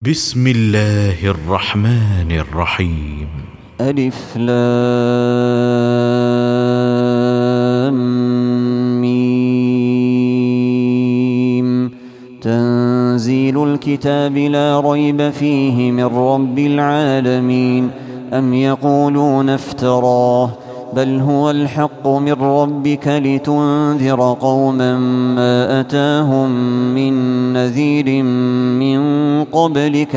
بسم الله الرحمن الرحيم. ألف لام ميم. تنزيل الكتاب لا ريب فيه من رب العالمين. أم يقولون افتراه بل هو الحق من ربك لتنذر قوما ما أتاهم من نذير من قبلك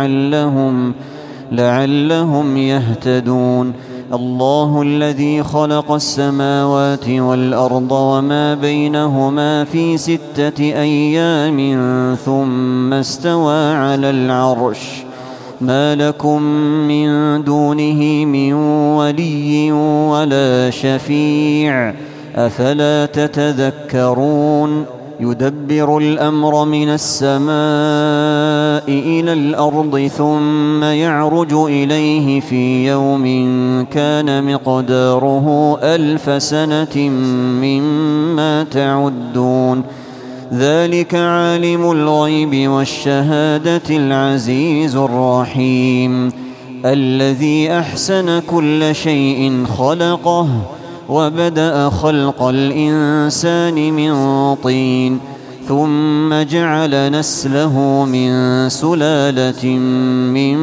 لعلهم يهتدون. الله الذي خلق السماوات والأرض وما بينهما في 6 أيام ثم استوى على العرش. ما لكم من دونه من ولي ولا شفيع أفلا تتذكرون. يدبر الأمر من السماء إلى الأرض ثم يعرج إليه في يوم كان مقداره 1000 سنة مما تعدون. ذلك عالم الغيب والشهادة العزيز الرحيم. الذي أحسن كل شيء خلقه وبدأ خلق الإنسان من طين ثم جعل نسله من سلالة من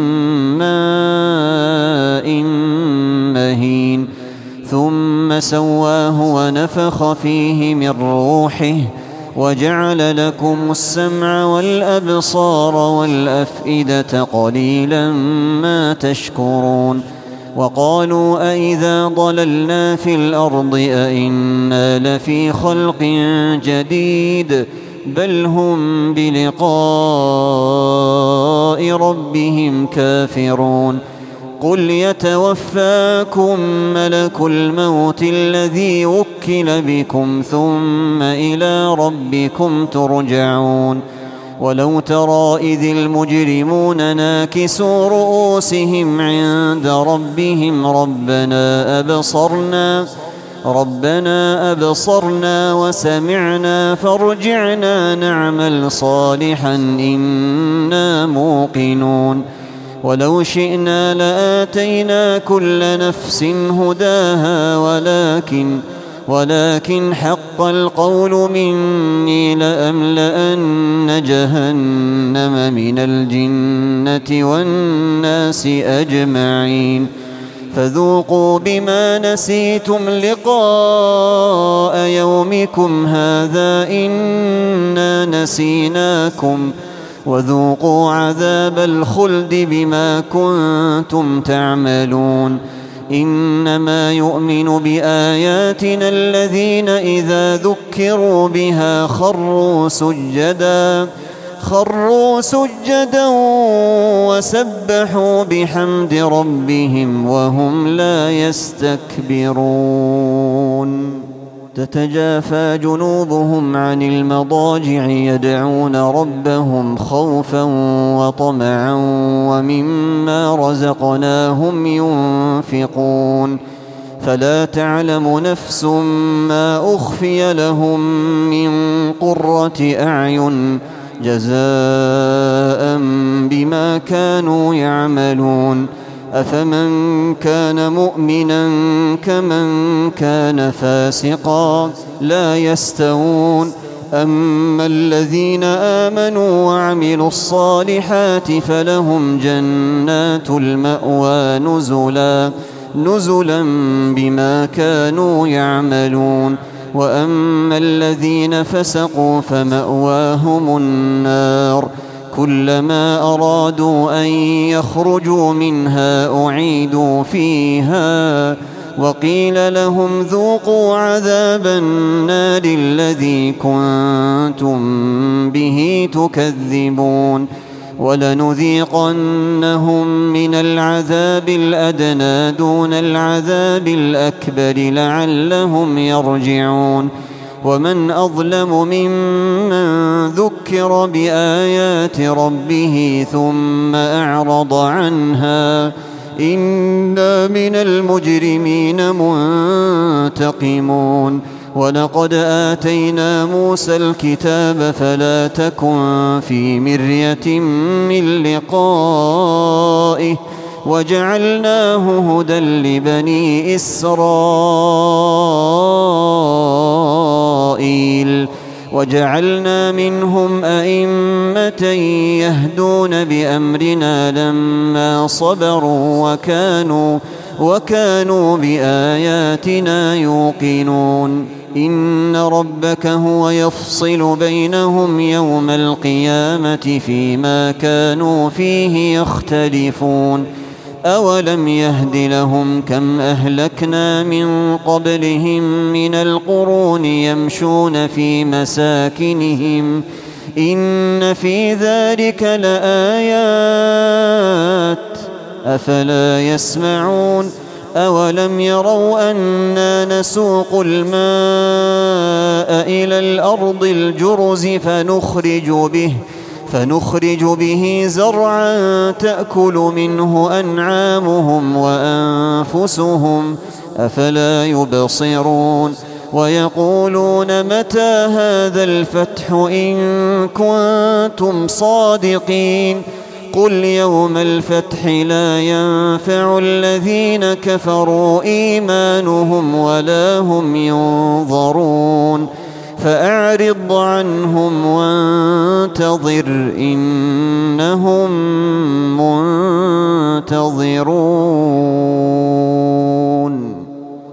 ماء مهين ثم سواه ونفخ فيه من روحه وجعل لكم السمع والأبصار والأفئدة قليلا ما تشكرون. وقالوا أئذا ضللنا في الأرض أئنا لفي خلق جديد بل هم بلقاء ربهم كافرون. قل يتوفاكم ملك الموت الذي وكل بكم ثم إلى ربكم ترجعون. ولو ترى إذ المجرمون ناكسوا رؤوسهم عند ربهم ربنا أبصرنا وسمعنا فارجعنا نعمل صالحا إنا موقنون. ولو شئنا لآتينا كل نفس هداها ولكن حق القول مني لأملأن جهنم من الجنة والناس أجمعين. فذوقوا بما نسيتم لقاء يومكم هذا إنا نسيناكم وذوقوا عذاب الخلد بما كنتم تعملون. إنما يؤمن بآياتنا الذين إذا ذكروا بها خروا سجدا وسبحوا بحمد ربهم وهم لا يستكبرون. تتجافى جنوبهم عن المضاجع يدعون ربهم خوفا وطمعا ومما رزقناهم ينفقون. فلا تعلم نفس ما أخفي لهم من قرة أعين جزاء بما كانوا يعملون. أفمن كان مؤمنا كمن كان فاسقا لا يستوون. أما الذين آمنوا وعملوا الصالحات فلهم جنات المأوى نزلا بما كانوا يعملون. وأما الذين فسقوا فمأواهم النار كلما أرادوا أن يخرجوا منها أعيدوا فيها وقيل لهم ذوقوا عذاب النار الذي كنتم به تكذبون. ولنذيقنهم من العذاب الأدنى دون العذاب الأكبر لعلهم يرجعون. ومن أظلم ممن ذكر بآيات ربه ثم أعرض عنها إنا من المجرمين منتقمون. ولقد آتينا موسى الكتاب فلا تكن في مرية من لقائه وجعلناه هدى لبني إسرائيل وجعلنا منهم أئمة يهدون بأمرنا لما صبروا وكانوا بآياتنا يوقنون إن ربك هو يفصل بينهم يوم القيامة فيما كانوا فيه يختلفون أولم يهد لهم كم أهلكنا من قبلهم من القرون يمشون في مساكنهم إن في ذلك لآيات أفلا يسمعون أولم يروا أنا نسوق الماء إلى الأرض الجرز فنخرج به زرعا تأكل منه أنعامهم وأنفسهم أفلا يبصرون ويقولون متى هذا الفتح إن كنتم صادقين قل يوم الفتح لا ينفع الذين كفروا إيمانهم ولا هم ينظرون فأعرض عنهم وانتظر إن